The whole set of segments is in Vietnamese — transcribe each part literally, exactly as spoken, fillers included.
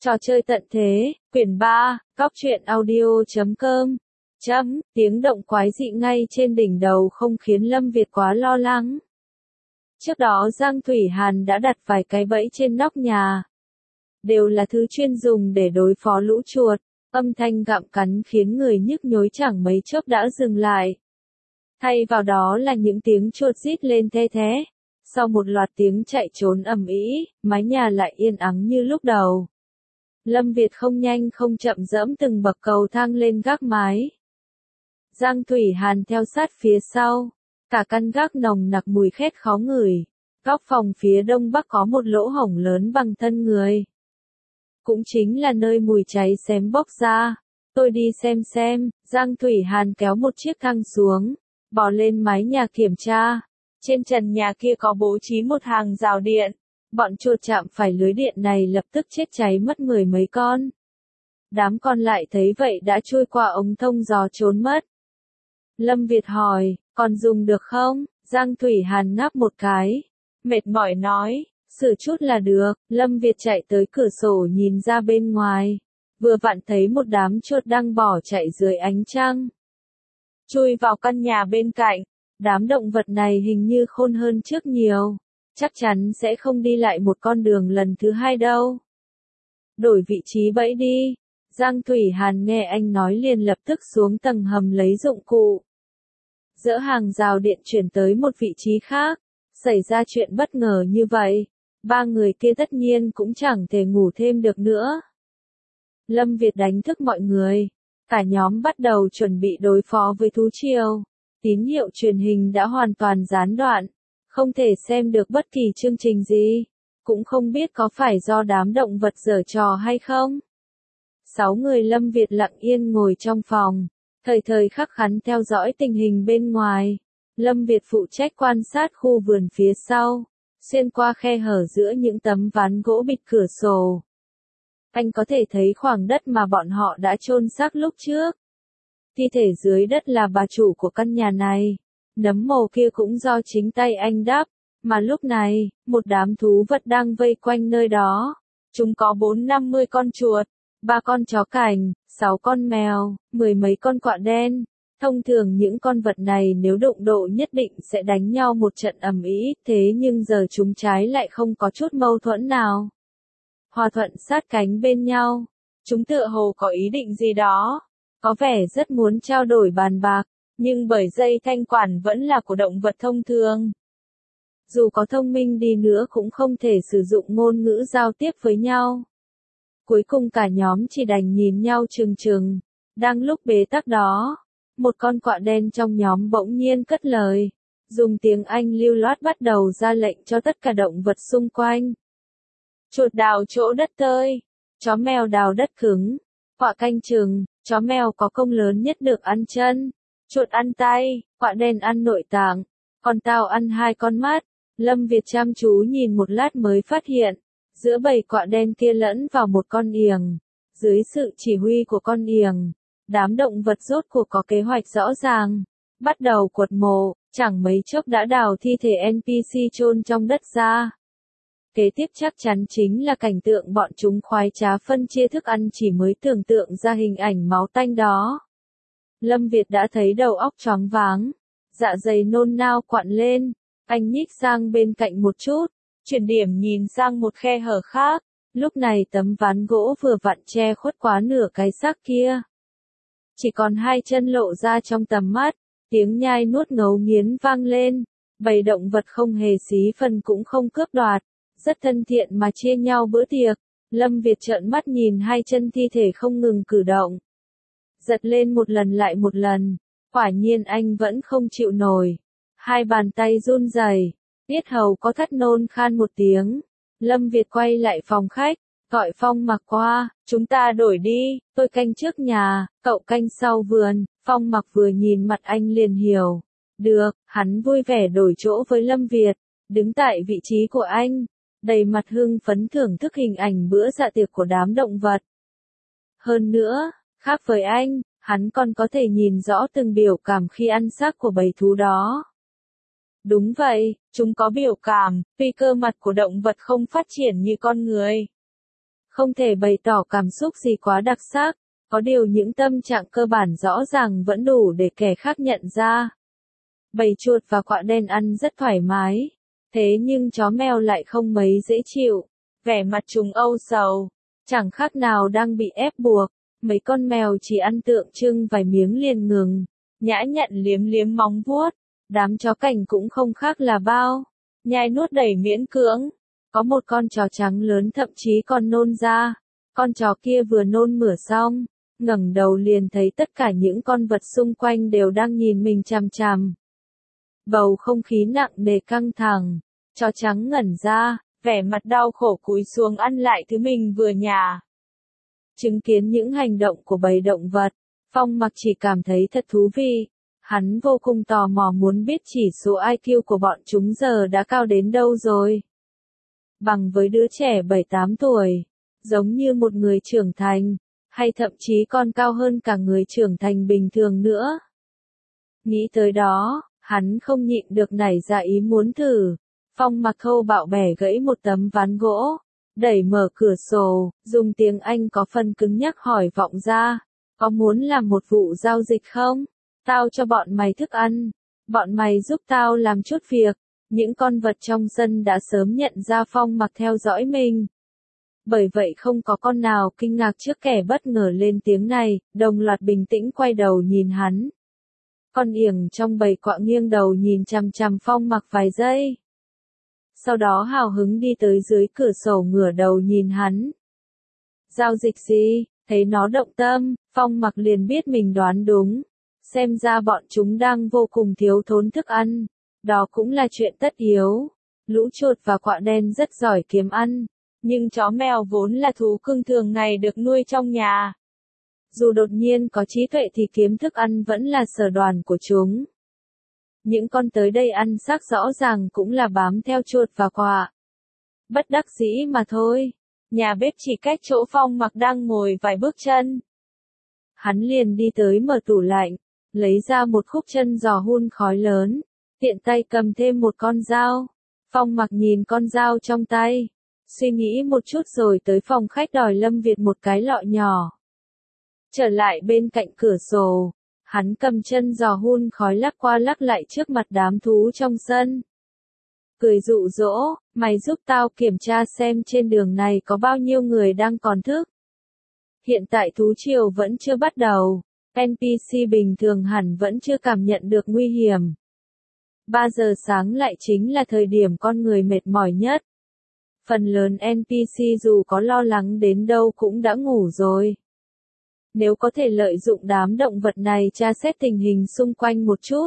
Trò chơi tận thế, quyển ba, cóc truyện audio chấm com. Chấm, tiếng động quái dị ngay trên đỉnh đầu không khiến Lâm Việt quá lo lắng. Trước đó Giang Thủy Hàn đã đặt vài cái bẫy trên nóc nhà. Đều là thứ chuyên dùng để đối phó lũ chuột. Âm thanh gặm cắn khiến người nhức nhối chẳng mấy chốc đã dừng lại. Thay vào đó là những tiếng chuột rít lên the thé. Sau một loạt tiếng chạy trốn ầm ĩ, mái nhà lại yên ắng như lúc đầu. Lâm Việt không nhanh không chậm dẫm từng bậc cầu thang lên gác mái. Giang Thủy Hàn theo sát phía sau. Cả căn gác nồng nặc mùi khét khó ngửi. Góc phòng phía đông bắc có một lỗ hổng lớn bằng thân người. Cũng chính là nơi mùi cháy xém bốc ra. Tôi đi xem xem. Giang Thủy Hàn kéo một chiếc thang xuống, bò lên mái nhà kiểm tra. Trên trần nhà kia có bố trí một hàng rào điện. Bọn chuột chạm phải lưới điện này lập tức chết cháy mất mười mấy con. Đám còn lại thấy vậy đã chui qua ống thông gió trốn mất. Lâm Việt hỏi, còn dùng được không? Giang Thủy Hàn ngáp một cái. Mệt mỏi nói, sửa chút là được. Lâm Việt chạy tới cửa sổ nhìn ra bên ngoài. Vừa vặn thấy một đám chuột đang bỏ chạy dưới ánh trăng. Chui vào căn nhà bên cạnh. Đám động vật này hình như khôn hơn trước nhiều. Chắc chắn sẽ không đi lại một con đường lần thứ hai đâu. Đổi vị trí bẫy đi. Giang Thủy Hàn nghe anh nói liền lập tức xuống tầng hầm lấy dụng cụ. Dỡ hàng rào điện chuyển tới một vị trí khác. Xảy ra chuyện bất ngờ như vậy. Ba người kia tất nhiên cũng chẳng thể ngủ thêm được nữa. Lâm Việt đánh thức mọi người. Cả nhóm bắt đầu chuẩn bị đối phó với thú triều. Tín hiệu truyền hình đã hoàn toàn gián đoạn. Không thể xem được bất kỳ chương trình gì. Cũng không biết có phải do đám động vật giở trò hay không. Sáu người Lâm Việt lặng yên ngồi trong phòng. Thời thời khắc khắc theo dõi tình hình bên ngoài. Lâm Việt phụ trách quan sát khu vườn phía sau. Xuyên qua khe hở giữa những tấm ván gỗ bịt cửa sổ. Anh có thể thấy khoảng đất mà bọn họ đã chôn xác lúc trước. Thi thể dưới đất là bà chủ của căn nhà này. Nấm mồ kia cũng do chính tay anh đắp. Mà lúc này, một đám thú vật đang vây quanh nơi đó. Chúng có bốn năm mươi con chuột, ba con chó cảnh, sáu con mèo, mười mấy con quạ đen. Thông thường những con vật này nếu đụng độ nhất định sẽ đánh nhau một trận ầm ĩ, thế nhưng giờ chúng trái lại không có chút mâu thuẫn nào. Hòa thuận sát cánh bên nhau. Chúng tựa hồ có ý định gì đó. Có vẻ rất muốn trao đổi bàn bạc, nhưng bởi dây thanh quản vẫn là của động vật thông thường. Dù có thông minh đi nữa cũng không thể sử dụng ngôn ngữ giao tiếp với nhau. Cuối cùng cả nhóm chỉ đành nhìn nhau trừng trừng. Đang lúc bế tắc đó, một con quạ đen trong nhóm bỗng nhiên cất lời. Dùng tiếng Anh lưu loát bắt đầu ra lệnh cho tất cả động vật xung quanh. Chuột đào chỗ đất tơi, chó mèo đào đất cứng, quạ canh chừng, chó mèo có công lớn nhất được ăn chân, chuột ăn tay, quạ đen ăn nội tạng, còn tao ăn hai con mắt. Lâm Việt chăm chú nhìn một lát mới phát hiện, giữa bầy quạ đen kia lẫn vào một con yềng. Dưới sự chỉ huy của con yềng, đám động vật rốt cuộc có kế hoạch rõ ràng. Bắt đầu quật mộ, chẳng mấy chốc đã đào thi thể en pê xê chôn trong đất ra. Kế tiếp chắc chắn chính là cảnh tượng bọn chúng khoái trá phân chia thức ăn, chỉ mới tưởng tượng ra hình ảnh máu tanh đó. Lâm Việt đã thấy đầu óc choáng váng, dạ dày nôn nao quặn lên, anh nhích sang bên cạnh một chút, chuyển điểm nhìn sang một khe hở khác, lúc này tấm ván gỗ vừa vặn che khuất quá nửa cái xác kia. Chỉ còn hai chân lộ ra trong tầm mắt, tiếng nhai nuốt ngấu nghiến vang lên, bầy động vật không hề xí phần cũng không cướp đoạt. Rất thân thiện mà chia nhau bữa tiệc. Lâm Việt trợn mắt nhìn hai chân thi thể không ngừng cử động. Giật lên một lần lại một lần. Quả nhiên anh vẫn không chịu nổi. Hai bàn tay run rẩy, yết hầu có thắt nôn khan một tiếng. Lâm Việt quay lại phòng khách, gọi Phong Mặc qua, chúng ta đổi đi, tôi canh trước nhà, cậu canh sau vườn. Phong Mặc vừa nhìn mặt anh liền hiểu. Được, hắn vui vẻ đổi chỗ với Lâm Việt, đứng tại vị trí của anh. Đầy mặt hưng phấn thưởng thức hình ảnh bữa dạ tiệc của đám động vật. Hơn nữa, khác với anh, hắn còn có thể nhìn rõ từng biểu cảm khi ăn xác của bầy thú đó. Đúng vậy, chúng có biểu cảm, tuy cơ mặt của động vật không phát triển như con người. Không thể bày tỏ cảm xúc gì quá đặc sắc, có điều những tâm trạng cơ bản rõ ràng vẫn đủ để kẻ khác nhận ra. Bầy chuột và quạ đen ăn rất thoải mái, thế nhưng chó mèo lại không mấy dễ chịu, vẻ mặt chúng âu sầu, chẳng khác nào đang bị ép buộc. Mấy con mèo chỉ ăn tượng trưng vài miếng liền ngừng, nhã nhặn liếm liếm móng vuốt. Đám chó cảnh cũng không khác là bao, nhai nuốt đầy miễn cưỡng. Có một con chó trắng lớn thậm chí còn nôn ra. Con chó kia vừa nôn mửa xong, ngẩng đầu liền thấy tất cả những con vật xung quanh đều đang nhìn mình chằm chằm. Bầu không khí nặng nề căng thẳng, chó trắng ngẩn ra, vẻ mặt đau khổ cúi xuống ăn lại thứ mình vừa nhả. Chứng kiến những hành động của bầy động vật, Phong Mặc chỉ cảm thấy thật thú vị. Hắn vô cùng tò mò muốn biết chỉ số i kiu của bọn chúng giờ đã cao đến đâu rồi. Bằng với đứa trẻ bảy tám tuổi, giống như một người trưởng thành, hay thậm chí còn cao hơn cả người trưởng thành bình thường nữa. Nghĩ tới đó, hắn không nhịn được nảy ra ý muốn thử. Phong Mặc thô bạo bẻ gãy một tấm ván gỗ, đẩy mở cửa sổ, dùng tiếng Anh có phần cứng nhắc hỏi vọng ra, có muốn làm một vụ giao dịch không? Tao cho bọn mày thức ăn, bọn mày giúp tao làm chút việc. Những con vật trong sân đã sớm nhận ra Phong Mặc theo dõi mình. Bởi vậy không có con nào kinh ngạc trước kẻ bất ngờ lên tiếng này, đồng loạt bình tĩnh quay đầu nhìn hắn. Con yểng trong bầy quạ nghiêng đầu nhìn chằm chằm Phong Mặc vài giây. Sau đó hào hứng đi tới dưới cửa sổ ngửa đầu nhìn hắn. Giao dịch gì? Thấy nó động tâm, Phong Mặc liền biết mình đoán đúng. Xem ra bọn chúng đang vô cùng thiếu thốn thức ăn. Đó cũng là chuyện tất yếu. Lũ chuột và quạ đen rất giỏi kiếm ăn. Nhưng chó mèo vốn là thú cưng thường ngày được nuôi trong nhà. Dù đột nhiên có trí tuệ thì kiếm thức ăn vẫn là sở đoàn của chúng. Những con tới đây ăn xác rõ ràng cũng là bám theo chuột và quạ. Bất đắc dĩ mà thôi. Nhà bếp chỉ cách chỗ Phong Mặc đang ngồi vài bước chân. Hắn liền đi tới mở tủ lạnh, lấy ra một khúc chân giò hun khói lớn, tiện tay cầm thêm một con dao. Phong Mặc nhìn con dao trong tay, suy nghĩ một chút rồi tới phòng khách đòi Lâm Việt một cái lọ nhỏ. Trở lại bên cạnh cửa sổ, hắn cầm chân giò hun khói lắc qua lắc lại trước mặt đám thú trong sân. Cười dụ dỗ, mày giúp tao kiểm tra xem trên đường này có bao nhiêu người đang còn thức. Hiện tại thú triều vẫn chưa bắt đầu, en pê xê bình thường hẳn vẫn chưa cảm nhận được nguy hiểm. ba giờ sáng lại chính là thời điểm con người mệt mỏi nhất. Phần lớn en pê xê dù có lo lắng đến đâu cũng đã ngủ rồi. Nếu có thể lợi dụng đám động vật này tra xét tình hình xung quanh một chút,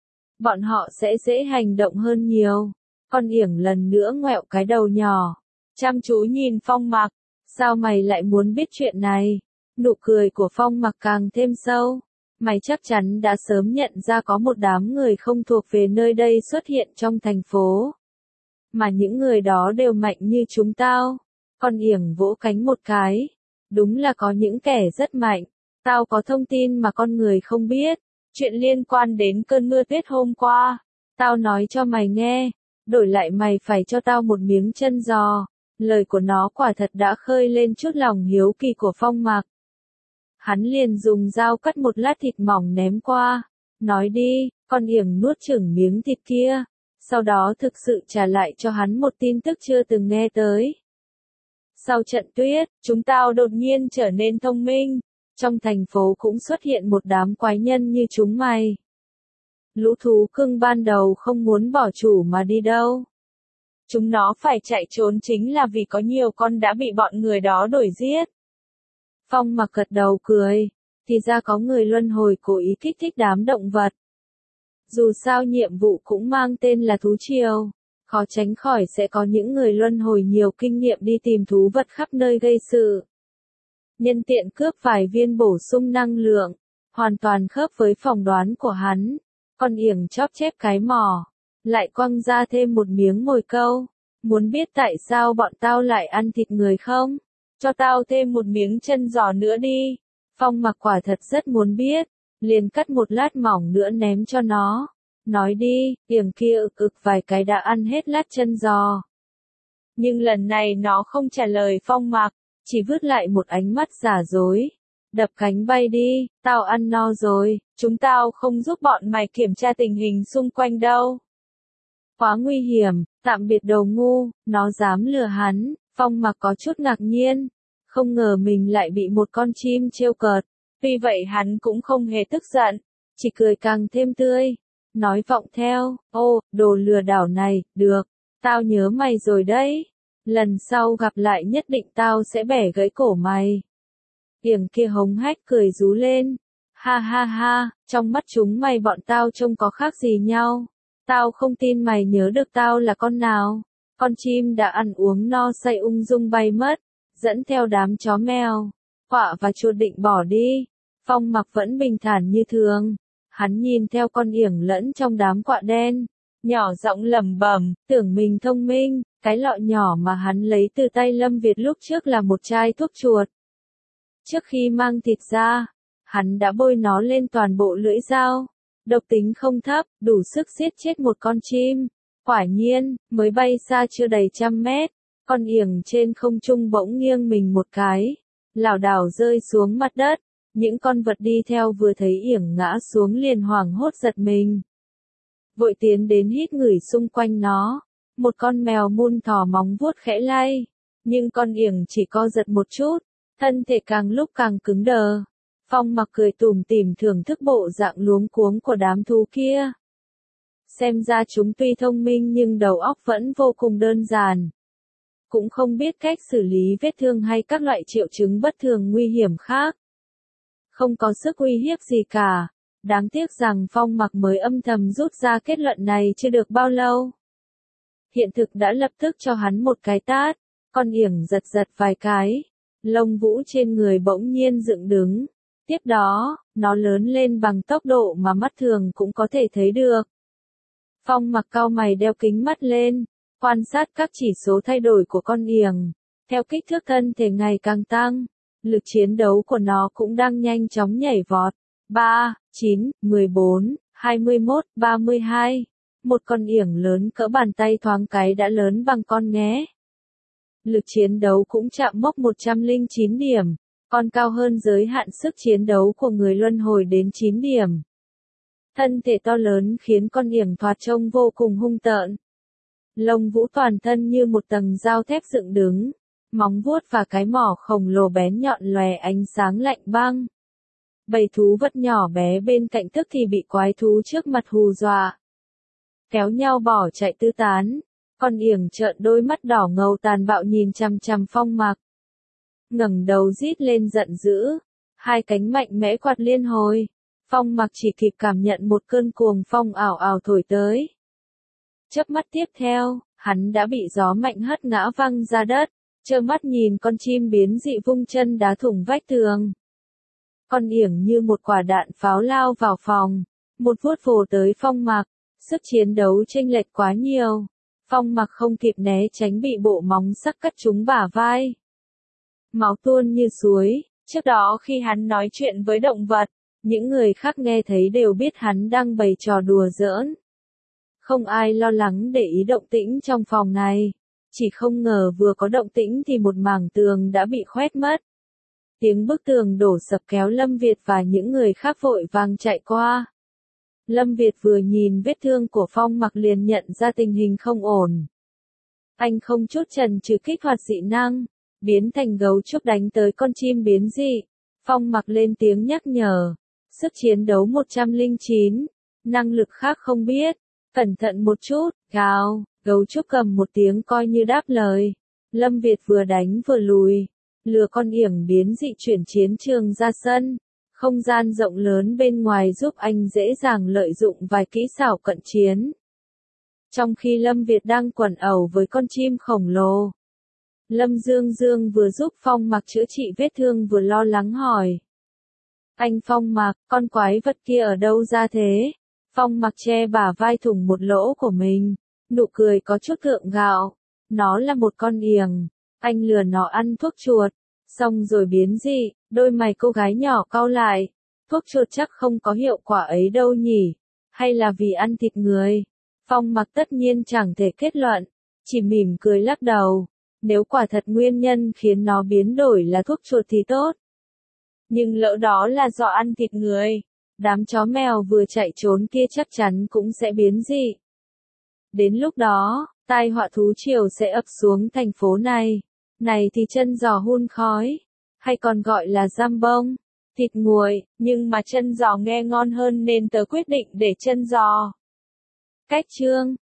bọn họ sẽ dễ hành động hơn nhiều. Con yểng lần nữa ngoẹo cái đầu nhỏ, chăm chú nhìn Phong Mặc. Sao mày lại muốn biết chuyện này? Nụ cười của Phong Mặc càng thêm sâu. Mày chắc chắn đã sớm nhận ra có một đám người không thuộc về nơi đây xuất hiện trong thành phố. Mà những người đó đều mạnh như chúng tao. Con yểng vỗ cánh một cái. Đúng là có những kẻ rất mạnh. Tao có thông tin mà con người không biết. Chuyện liên quan đến cơn mưa tuyết hôm qua. Tao nói cho mày nghe. Đổi lại mày phải cho tao một miếng chân giò. Lời của nó quả thật đã khơi lên chút lòng hiếu kỳ của Phong Mặc. Hắn liền dùng dao cắt một lát thịt mỏng ném qua. Nói đi, con yểng nuốt chửng miếng thịt kia. Sau đó thực sự trả lại cho hắn một tin tức chưa từng nghe tới. Sau trận tuyết, chúng tao đột nhiên trở nên thông minh. Trong thành phố cũng xuất hiện một đám quái nhân như chúng mày. Lũ thú cưng ban đầu không muốn bỏ chủ mà đi đâu. Chúng nó phải chạy trốn chính là vì có nhiều con đã bị bọn người đó đuổi giết. Phong Mặc gật đầu cười, thì ra có người luân hồi cố ý kích thích đám động vật. Dù sao nhiệm vụ cũng mang tên là thú triều, khó tránh khỏi sẽ có những người luân hồi nhiều kinh nghiệm đi tìm thú vật khắp nơi gây sự. Nhân tiện cướp vài viên bổ sung năng lượng, hoàn toàn khớp với phỏng đoán của hắn. Con yểng chóp chép cái mỏ, lại quăng ra thêm một miếng mồi câu. Muốn biết tại sao bọn tao lại ăn thịt người không? Cho tao thêm một miếng chân giò nữa đi. Phong Mặc quả thật rất muốn biết, liền cắt một lát mỏng nữa ném cho nó. Nói đi, yểng kia ực ực vài cái đã ăn hết lát chân giò. Nhưng lần này nó không trả lời Phong Mặc, chỉ vứt lại một ánh mắt giả dối. Đập cánh bay đi, tao ăn no rồi, chúng tao không giúp bọn mày kiểm tra tình hình xung quanh đâu. Quá nguy hiểm, tạm biệt đầu ngu, nó dám lừa hắn, Phong Mặc có chút ngạc nhiên, không ngờ mình lại bị một con chim trêu cợt, tuy vậy hắn cũng không hề tức giận, chỉ cười càng thêm tươi, nói vọng theo, ô, đồ lừa đảo này, được, tao nhớ mày rồi đấy, lần sau gặp lại nhất định tao sẽ bẻ gãy cổ mày. Yểng kia hống hách cười rú lên, ha ha ha, trong mắt chúng mày bọn tao trông có khác gì nhau, tao không tin mày nhớ được tao là con nào. Con chim đã ăn uống no say ung dung bay mất, dẫn theo đám chó mèo, quạ và chuột định bỏ đi. Phong Mặc vẫn bình thản như thường, hắn nhìn theo con yểng lẫn trong đám quạ đen, nhỏ giọng lẩm bẩm, tưởng mình thông minh, cái lọ nhỏ mà hắn lấy từ tay Lâm Việt lúc trước là một chai thuốc chuột. Trước khi mang thịt ra, hắn đã bôi nó lên toàn bộ lưỡi dao, độc tính không thấp, đủ sức giết chết một con chim. Quả nhiên, mới bay xa chưa đầy trăm mét, con yểng trên không trung bỗng nghiêng mình một cái, lảo đảo rơi xuống mặt đất, những con vật đi theo vừa thấy yểng ngã xuống liền hoảng hốt giật mình. Vội tiến đến hít ngửi xung quanh nó, một con mèo mun thò móng vuốt khẽ lay, nhưng con yểng chỉ co giật một chút, thân thể càng lúc càng cứng đờ. Phong Mặc cười tủm tỉm thưởng thức bộ dạng luống cuống của đám thú kia. Xem ra chúng tuy thông minh nhưng đầu óc vẫn vô cùng đơn giản. Cũng không biết cách xử lý vết thương hay các loại triệu chứng bất thường nguy hiểm khác. Không có sức uy hiếp gì cả. Đáng tiếc rằng Phong Mặc mới âm thầm rút ra kết luận này chưa được bao lâu. Hiện thực đã lập tức cho hắn một cái tát. Con yểng giật giật vài cái. Lông vũ trên người bỗng nhiên dựng đứng. Tiếp đó, nó lớn lên bằng tốc độ mà mắt thường cũng có thể thấy được. Phong Mặc cau mày đeo kính mắt lên, quan sát các chỉ số thay đổi của con yểng. Theo kích thước thân thể ngày càng tăng, lực chiến đấu của nó cũng đang nhanh chóng nhảy vọt. ba, chín, mười bốn, hai mươi mốt, ba mươi hai. Một con yểng lớn cỡ bàn tay thoáng cái đã lớn bằng con nghé. Lực chiến đấu cũng chạm mốc một trăm lẻ chín điểm, còn cao hơn giới hạn sức chiến đấu của người luân hồi đến chín điểm. Thân thể to lớn khiến con yểng thoạt trông vô cùng hung tợn. Lông vũ toàn thân như một tầng dao thép dựng đứng, móng vuốt và cái mỏ khổng lồ bén nhọn lòe ánh sáng lạnh băng. Bầy thú vật nhỏ bé bên cạnh tức thì bị quái thú trước mặt hù dọa, kéo nhau bỏ chạy tứ tán. Con yểng trợn đôi mắt đỏ ngầu tàn bạo nhìn chằm chằm Phong Mặc, ngẩng đầu rít lên giận dữ, hai cánh mạnh mẽ quạt liên hồi. Phong Mặc chỉ kịp cảm nhận một cơn cuồng phong ảo ảo thổi tới. Chớp mắt tiếp theo, hắn đã bị gió mạnh hất ngã văng ra đất, trơ mắt nhìn con chim biến dị vung chân đá thủng vách tường. Con yểng như một quả đạn pháo lao vào phòng, một vuốt vồ tới Phong Mặc, sức chiến đấu chênh lệch quá nhiều. Phong Mặc không kịp né tránh bị bộ móng sắc cắt trúng bả vai. Máu tuôn như suối, trước đó khi hắn nói chuyện với động vật, những người khác nghe thấy đều biết hắn đang bày trò đùa giỡn. Không ai lo lắng để ý động tĩnh trong phòng này, chỉ không ngờ vừa có động tĩnh thì một mảng tường đã bị khoét mất. Tiếng bức tường đổ sập kéo Lâm Việt và những người khác vội vàng chạy qua. Lâm Việt vừa nhìn vết thương của Phong Mặc liền nhận ra tình hình không ổn. Anh không chút chần chừ kích hoạt dị năng, biến thành gấu trúc đánh tới con chim biến dị. Phong Mặc lên tiếng nhắc nhở. Sức chiến đấu một trăm lẻ chín, năng lực khác không biết. Cẩn thận một chút, gào, gấu trúc cầm một tiếng coi như đáp lời. Lâm Việt vừa đánh vừa lùi, lừa con yểng biến dị chuyển chiến trường ra sân. Không gian rộng lớn bên ngoài giúp anh dễ dàng lợi dụng vài kỹ xảo cận chiến. Trong khi Lâm Việt đang quần ẩu với con chim khổng lồ, Lâm Dương Dương vừa giúp Phong Mặc chữa trị vết thương vừa lo lắng hỏi. Anh Phong Mặc, con quái vật kia ở đâu ra thế? Phong Mặc che bả vai thủng một lỗ của mình, nụ cười có chút gượng gạo. Nó là một con yểng, anh lừa nó ăn thuốc chuột, xong rồi biến dị. Đôi mày cô gái nhỏ cau lại, thuốc chuột chắc không có hiệu quả ấy đâu nhỉ, hay là vì ăn thịt người? Phong Mặc tất nhiên chẳng thể kết luận, chỉ mỉm cười lắc đầu. Nếu quả thật nguyên nhân khiến nó biến đổi là thuốc chuột thì tốt. Nhưng lỡ đó là do ăn thịt người, đám chó mèo vừa chạy trốn kia chắc chắn cũng sẽ biến dị. Đến lúc đó, tai họa thú triều sẽ ập xuống thành phố này. Này thì chân giò hun khói, hay còn gọi là giam bông, thịt nguội, nhưng mà chân giò nghe ngon hơn nên tớ quyết định để chân giò. Cách chương